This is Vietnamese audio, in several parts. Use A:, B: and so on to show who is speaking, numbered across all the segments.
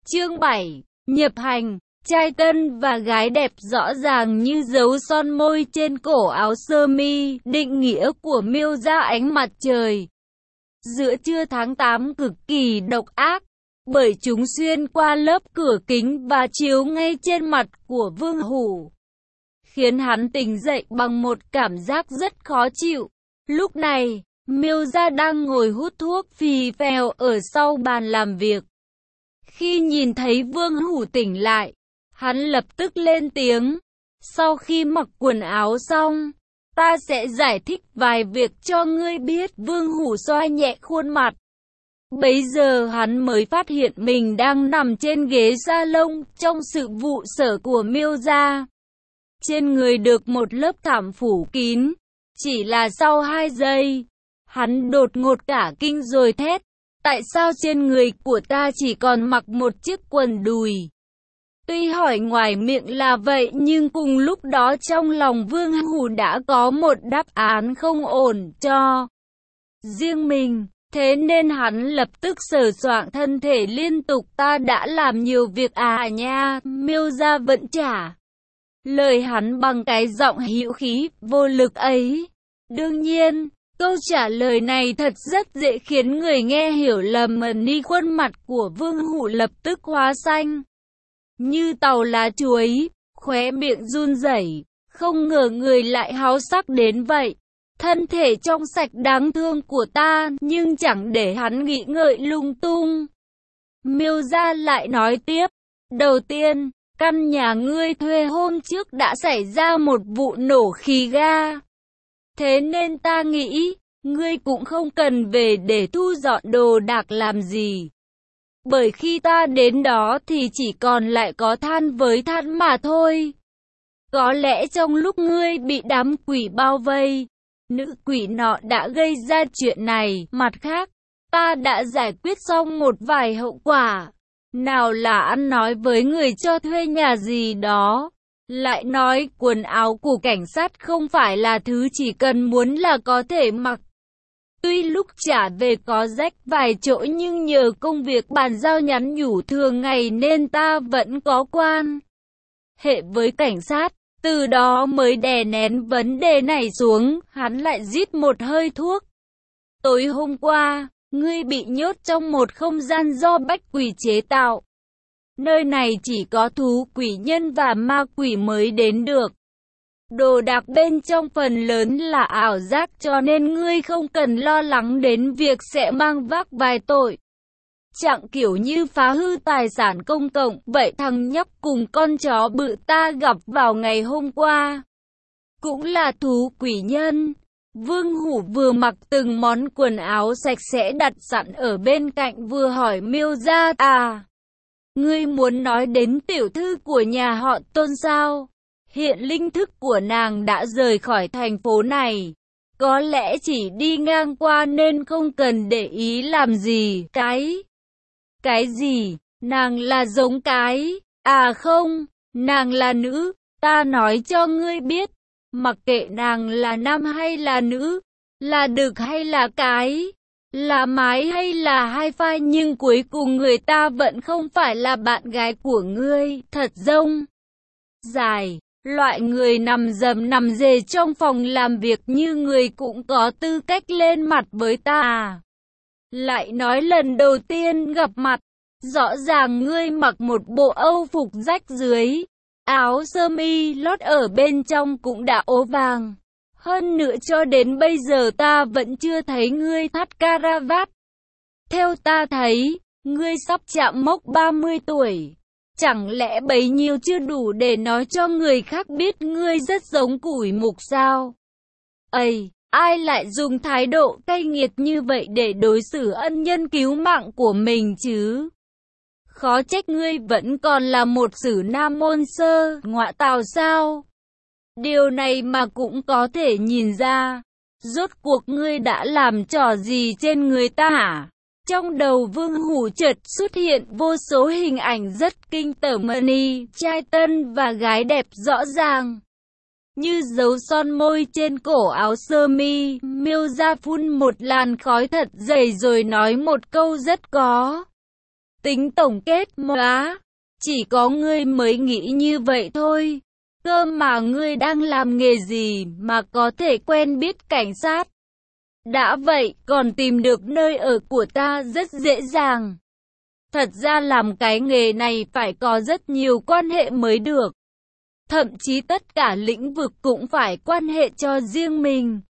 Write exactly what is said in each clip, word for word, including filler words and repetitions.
A: Chương bảy. Nhập hành. Trai tân và gái đẹp rõ ràng như dấu son môi trên cổ áo sơ mi, định nghĩa của Miêu Gia ánh mặt trời. Giữa trưa tháng tám cực kỳ độc ác, bởi chúng xuyên qua lớp cửa kính và chiếu ngay trên mặt của Vương Hủ, khiến hắn tỉnh dậy bằng một cảm giác rất khó chịu. Lúc này, Miêu Gia đang ngồi hút thuốc phì phèo ở sau bàn làm việc. Khi nhìn thấy Vương Hủ tỉnh lại, hắn lập tức lên tiếng. Sau khi mặc quần áo xong, ta sẽ giải thích vài việc cho ngươi biết. Vương Hủ xoa nhẹ khuôn mặt. Bấy giờ hắn mới phát hiện mình đang nằm trên ghế salon trong sự vụ sở của Miêu Gia. Trên người được một lớp thảm phủ kín. Chỉ là sau hai giây, hắn đột ngột cả kinh rồi thét. Tại sao trên người của ta chỉ còn mặc một chiếc quần đùi? Tuy hỏi ngoài miệng là vậy nhưng cùng lúc đó trong lòng Vương Hủ đã có một đáp án không ổn cho riêng mình. Thế nên hắn lập tức sờ soạng thân thể liên tục. Ta đã làm nhiều việc à nha, Miêu Gia vẫn trả lời hắn bằng cái giọng hữu khí, vô lực ấy. Đương nhiên, câu trả lời này thật rất dễ khiến người nghe hiểu lầm. Ni khuôn mặt của Vương Hủ lập tức hóa xanh như tàu lá chuối, khóe miệng run rẩy, không ngờ người lại háo sắc đến vậy. Thân thể trong sạch đáng thương của ta, nhưng chẳng để hắn nghĩ ngợi lung tung. Miêu Gia lại nói tiếp, đầu tiên, căn nhà ngươi thuê hôm trước đã xảy ra một vụ nổ khí ga. Thế nên ta nghĩ, ngươi cũng không cần về để thu dọn đồ đạc làm gì. Bởi khi ta đến đó thì chỉ còn lại có than với than mà thôi. Có lẽ trong lúc ngươi bị đám quỷ bao vây, nữ quỷ nọ đã gây ra chuyện này. Mặt khác, ta đã giải quyết xong một vài hậu quả. Nào là ăn nói với người cho thuê nhà gì đó. Lại nói quần áo của cảnh sát không phải là thứ chỉ cần muốn là có thể mặc. Tuy lúc trả về có rách vài chỗ nhưng nhờ công việc bàn giao nhắn nhủ thường ngày nên ta vẫn có quan hệ với cảnh sát. Từ đó mới đè nén vấn đề này xuống. Hắn lại rít một hơi thuốc. Tối hôm qua, ngươi bị nhốt trong một không gian do bách quỷ chế tạo. Nơi này chỉ có thú quỷ nhân và ma quỷ mới đến được. Đồ đạc bên trong phần lớn là ảo giác cho nên ngươi không cần lo lắng đến việc sẽ mang vác vài tội trạng kiểu như phá hư tài sản công cộng. Vậy thằng nhóc cùng con chó bự ta gặp vào ngày hôm qua cũng là thú quỷ nhân. Vương Hủ vừa mặc từng món quần áo sạch sẽ đặt sẵn ở bên cạnh vừa hỏi Miêu Gia, à, ngươi muốn nói đến tiểu thư của nhà họ Tôn sao? Hiện linh thức của nàng đã rời khỏi thành phố này. Có lẽ chỉ đi ngang qua nên không cần để ý làm gì. Cái... Cái gì? Nàng là giống cái... À không, nàng là nữ. Ta nói cho ngươi biết. Mặc kệ nàng là nam hay là nữ, là đực hay là cái, là mái hay là hai phai, nhưng cuối cùng người ta vẫn không phải là bạn gái của ngươi. Thật rông dài. Loại người nằm dầm nằm dề trong phòng làm việc như người cũng có tư cách lên mặt với ta à? Lại nói lần đầu tiên gặp mặt, rõ ràng ngươi mặc một bộ âu phục rách dưới, áo sơ mi lót ở bên trong cũng đã ố vàng. Hơn nữa cho đến bây giờ ta vẫn chưa thấy ngươi thắt caravat. Theo ta thấy, ngươi sắp chạm mốc ba mươi tuổi. Chẳng lẽ bấy nhiêu chưa đủ để nói cho người khác biết ngươi rất giống củi mục sao? Ây, ai lại dùng thái độ cay nghiệt như vậy để đối xử ân nhân cứu mạng của mình chứ? Khó trách ngươi vẫn còn là một sử nam môn sơ, ngọa tào sao? Điều này mà cũng có thể nhìn ra. Rốt cuộc ngươi đã làm trò gì trên người ta hả? Trong đầu Vương Hủ chợt xuất hiện vô số hình ảnh rất kinh tởm. Ni, trai tân và gái đẹp rõ ràng như dấu son môi trên cổ áo sơ mi. Miêu Gia phun một làn khói thật dày rồi nói một câu rất có Tính tổng kết móa, chỉ có ngươi mới nghĩ như vậy thôi. Cơ mà ngươi đang làm nghề gì mà có thể quen biết cảnh sát? Đã vậy, còn tìm được nơi ở của ta rất dễ dàng. Thật ra làm cái nghề này phải có rất nhiều quan hệ mới được. Thậm chí tất cả lĩnh vực cũng phải quan hệ cho riêng mình.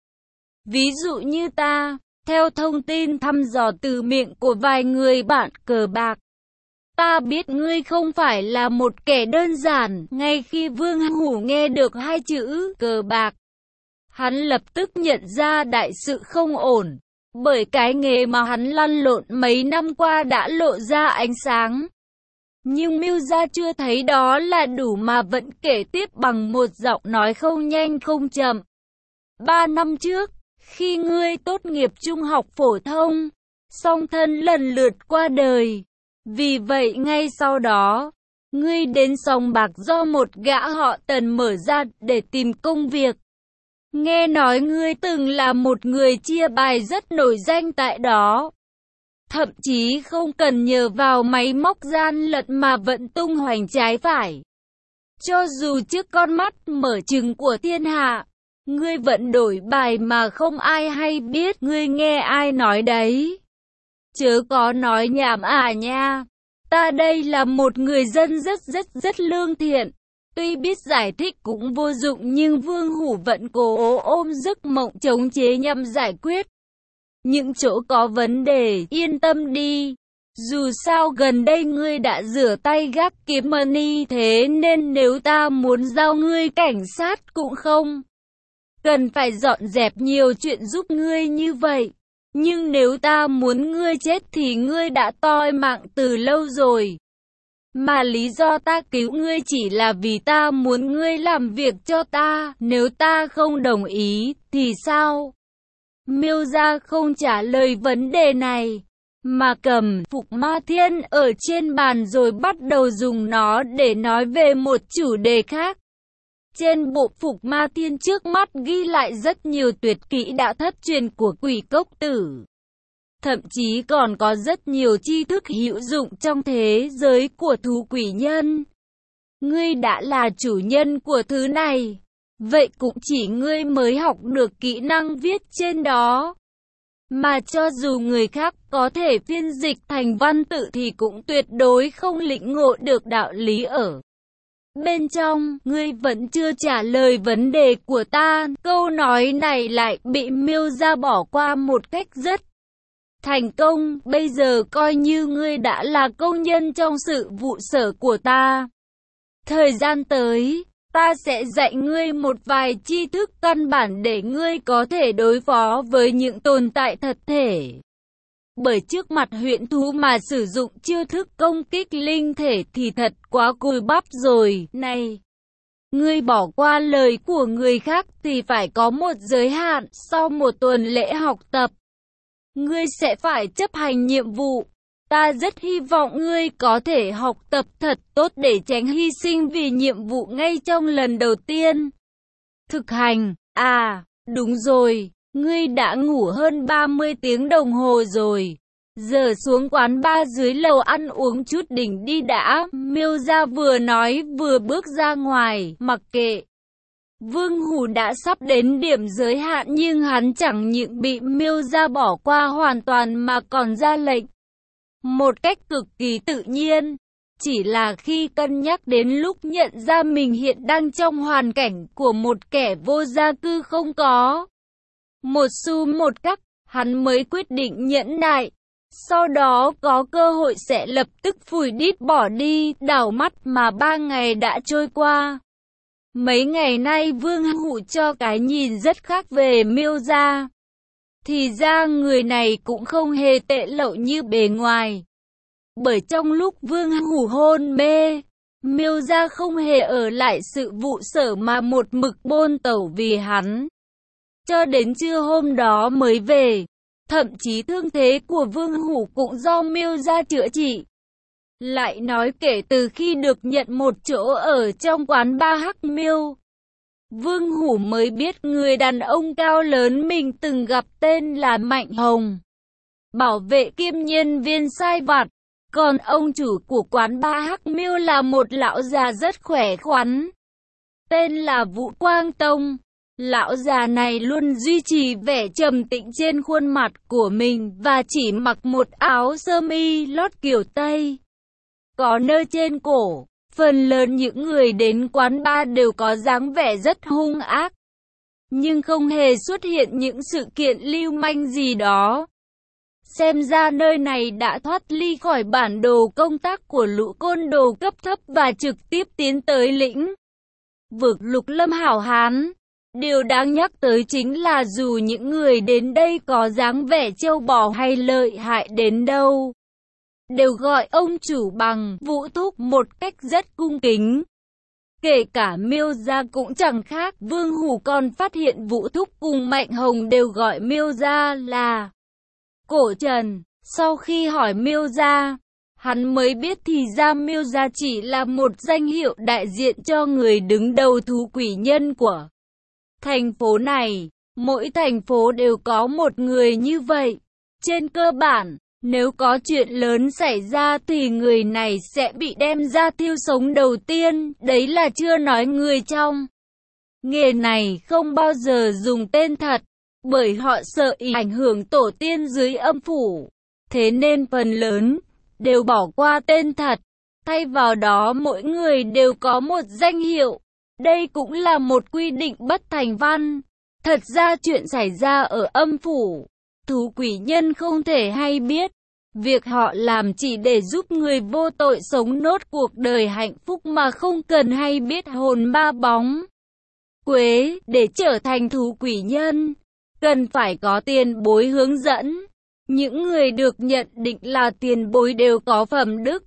A: Ví dụ như ta, theo thông tin thăm dò từ miệng của vài người bạn cờ bạc, ta biết ngươi không phải là một kẻ đơn giản. Ngay khi Vương Hủ nghe được hai chữ cờ bạc, hắn lập tức nhận ra đại sự không ổn, bởi cái nghề mà hắn lăn lộn mấy năm qua đã lộ ra ánh sáng. Nhưng Miêu Gia chưa thấy đó là đủ mà vẫn kể tiếp bằng một giọng nói không nhanh không chậm. Ba năm trước, khi ngươi tốt nghiệp trung học phổ thông, song thân lần lượt qua đời. Vì vậy ngay sau đó, ngươi đến sòng bạc do một gã họ Tần mở ra để tìm công việc. Nghe nói ngươi từng là một người chia bài rất nổi danh tại đó. Thậm chí không cần nhờ vào máy móc gian lận mà vẫn tung hoành trái phải. Cho dù trước con mắt mở trừng của thiên hạ, ngươi vẫn đổi bài mà không ai hay biết. Ngươi nghe ai nói đấy? Chớ có nói nhảm à nha. Ta đây là một người dân rất rất rất lương thiện. Tuy biết giải thích cũng vô dụng nhưng Vương Hủ vẫn cố ôm giấc mộng chống chế nhằm giải quyết những chỗ có vấn đề. Yên tâm đi, dù sao gần đây ngươi đã rửa tay gác kiếm money, thế nên nếu ta muốn giao ngươi cảnh sát cũng không cần phải dọn dẹp nhiều chuyện giúp ngươi như vậy. Nhưng nếu ta muốn ngươi chết thì ngươi đã toi mạng từ lâu rồi. Mà lý do ta cứu ngươi chỉ là vì ta muốn ngươi làm việc cho ta. Nếu ta không đồng ý thì sao? Miêu Gia không trả lời vấn đề này, mà cầm Phục Ma Thiên ở trên bàn rồi bắt đầu dùng nó để nói về một chủ đề khác. Trên bộ Phục Ma Thiên trước mắt ghi lại rất nhiều tuyệt kỹ đã thất truyền của Quỷ Cốc Tử. Thậm chí còn có rất nhiều tri thức hữu dụng trong thế giới của thú quỷ nhân. Ngươi đã là chủ nhân của thứ này, vậy cũng chỉ ngươi mới học được kỹ năng viết trên đó. Mà cho dù người khác có thể phiên dịch thành văn tự thì cũng tuyệt đối không lĩnh ngộ được đạo lý ở bên trong. Ngươi vẫn chưa trả lời vấn đề của ta. Câu nói này lại bị Miêu Gia bỏ qua một cách rất thành công. Bây giờ coi như ngươi đã là công nhân trong sự vụ sở của ta. Thời gian tới, ta sẽ dạy ngươi một vài tri thức căn bản để ngươi có thể đối phó với những tồn tại thật thể. Bởi trước mặt huyễn thú mà sử dụng chiêu thức công kích linh thể thì thật quá cùi bắp rồi. Này, ngươi bỏ qua lời của người khác thì phải có một giới hạn. Sau một tuần lễ học tập, ngươi sẽ phải chấp hành nhiệm vụ. Ta rất hy vọng ngươi có thể học tập thật tốt để tránh hy sinh vì nhiệm vụ ngay trong lần đầu tiên thực hành. À, đúng rồi, ngươi đã ngủ hơn ba mươi tiếng đồng hồ rồi. Giờ xuống quán bar dưới lầu ăn uống chút đỉnh đi đã. Miêu Gia vừa nói vừa bước ra ngoài, mặc kệ Vương Hủ đã sắp đến điểm giới hạn nhưng hắn chẳng những bị Miêu Gia bỏ qua hoàn toàn mà còn ra lệnh một cách cực kỳ tự nhiên. Chỉ là khi cân nhắc đến lúc nhận ra mình hiện đang trong hoàn cảnh của một kẻ vô gia cư không có một xu một cắc, hắn mới quyết định nhẫn nại. Sau đó có cơ hội sẽ lập tức phủi đít bỏ đi. Đảo mắt mà ba ngày đã trôi qua. Mấy ngày nay Vương Hủ cho cái nhìn rất khác về Miêu Gia. Thì ra người này cũng không hề tệ lậu như bề ngoài. Bởi trong lúc Vương Hủ hôn mê, Miêu Gia không hề ở lại sự vụ sở mà một mực bôn tẩu vì hắn. Cho đến trưa hôm đó mới về. Thậm chí thương thế của Vương Hủ cũng do Miêu Gia chữa trị. Lại nói kể từ khi được nhận một chỗ ở trong quán bar Hắc Miêu, Vương Hủ mới biết người đàn ông cao lớn mình từng gặp tên là Mạnh Hồng, bảo vệ kiêm nhân viên sai vặt. Còn ông chủ của quán bar Hắc Miêu là một lão già rất khỏe khoắn, tên là Vũ Quang Tông. Lão già này luôn duy trì vẻ trầm tĩnh trên khuôn mặt của mình và chỉ mặc một áo sơ mi lót kiểu Tây, có nơ trên cổ. Phần lớn những người đến quán bar đều có dáng vẻ rất hung ác, nhưng không hề xuất hiện những sự kiện lưu manh gì đó. Xem ra nơi này đã thoát ly khỏi bản đồ công tác của lũ côn đồ cấp thấp và trực tiếp tiến tới lĩnh vực Lục Lâm hảo hán. Điều đáng nhắc tới chính là dù những người đến đây có dáng vẻ trâu bò hay lợi hại đến đâu, đều gọi ông chủ bằng Vũ Thúc một cách rất cung kính. Kể cả Miêu gia cũng chẳng khác, Vương Hủ còn phát hiện Vũ Thúc cùng Mạnh Hồng đều gọi Miêu gia là Cổ Trần. Sau khi hỏi Miêu gia, hắn mới biết thì ra Miêu gia chỉ là một danh hiệu đại diện cho người đứng đầu thú quỷ nhân của thành phố này. Mỗi thành phố đều có một người như vậy. Trên cơ bản, nếu có chuyện lớn xảy ra thì người này sẽ bị đem ra thiêu sống đầu tiên. Đấy là chưa nói người trong nghề này không bao giờ dùng tên thật, bởi họ sợ ảnh hưởng tổ tiên dưới âm phủ. Thế nên phần lớn đều bỏ qua tên thật, thay vào đó mỗi người đều có một danh hiệu. Đây cũng là một quy định bất thành văn. Thật ra chuyện xảy ra ở âm phủ, thú quỷ nhân không thể hay biết. Việc họ làm chỉ để giúp người vô tội sống nốt cuộc đời hạnh phúc mà không cần hay biết hồn ma bóng quế. Để trở thành thú quỷ nhân, cần phải có tiền bối hướng dẫn. Những người được nhận định là tiền bối đều có phẩm đức,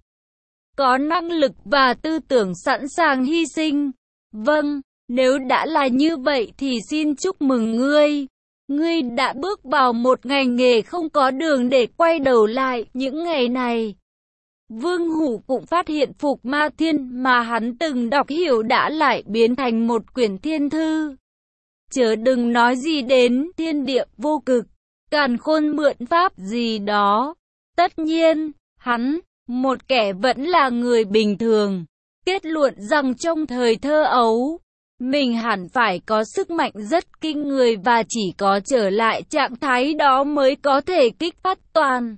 A: có năng lực và tư tưởng sẵn sàng hy sinh. Vâng, nếu đã là như vậy thì xin chúc mừng ngươi. Ngươi đã bước vào một ngành nghề không có đường để quay đầu lại. Những ngày này, Vương Hủ cũng phát hiện Phục Ma Thiên mà hắn từng đọc hiểu đã lại biến thành một quyển thiên thư. Chớ đừng nói gì đến thiên địa vô cực, càn khôn mượn pháp gì đó. Tất nhiên, hắn, một kẻ vẫn là người bình thường, kết luận rằng trong thời thơ ấu, mình hẳn phải có sức mạnh rất kinh người và chỉ có trở lại trạng thái đó mới có thể kích phát toàn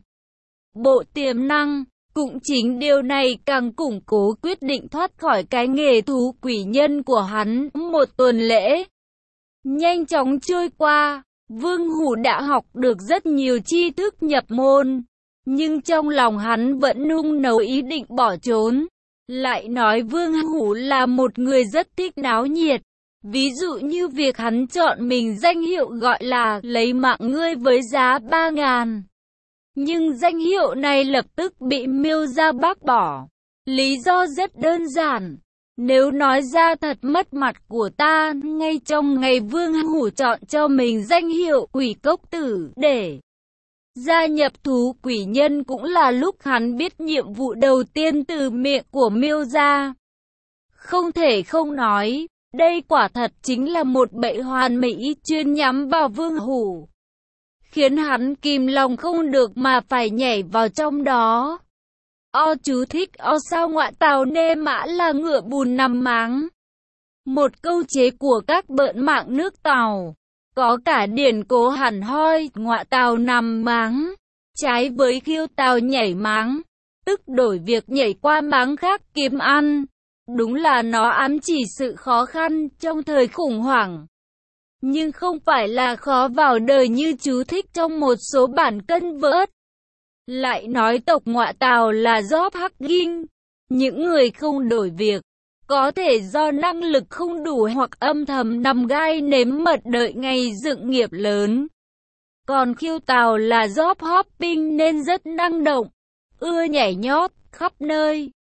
A: bộ tiềm năng. Cũng chính điều này càng củng cố quyết định thoát khỏi cái nghề thú quỷ nhân của hắn. Một tuần lễ nhanh chóng trôi qua, Vương Hủ đã học được rất nhiều tri thức nhập môn, nhưng trong lòng hắn vẫn nung nấu ý định bỏ trốn. Lại nói Vương Hủ là một người rất thích náo nhiệt, ví dụ như việc hắn chọn mình danh hiệu gọi là lấy mạng ngươi với giá ba ngàn. Nhưng danh hiệu này lập tức bị Miêu gia bác bỏ. Lý do rất đơn giản, nếu nói ra thật mất mặt của ta. Ngay trong ngày Vương Hủ chọn cho mình danh hiệu Quỷ Cốc Tử để gia nhập thú quỷ nhân cũng là lúc hắn biết nhiệm vụ đầu tiên từ miệng của Miêu gia. Không thể không nói, đây quả thật chính là một bẫy hoàn mỹ chuyên nhắm vào Vương Hủ, khiến hắn kìm lòng không được mà phải nhảy vào trong đó. O chú thích o sao ngọa tàu nê mã là ngựa bùn nằm máng. Một câu chế của các bợn mạng nước Tàu. Có cả điển cố hẳn hoi, ngọa tàu nằm máng, trái với khiêu tàu nhảy máng, tức đổi việc nhảy qua máng khác kiếm ăn. Đúng là nó ám chỉ sự khó khăn trong thời khủng hoảng, nhưng không phải là khó vào đời như chú thích trong một số bản cân vớt. Lại nói tộc ngọa tàu là Job Hắc Ghinh, những người không đổi việc, có thể do năng lực không đủ hoặc âm thầm nằm gai nếm mật đợi ngày dựng nghiệp lớn. Còn khiêu tàu là Job Hopping nên rất năng động, ưa nhảy nhót khắp nơi.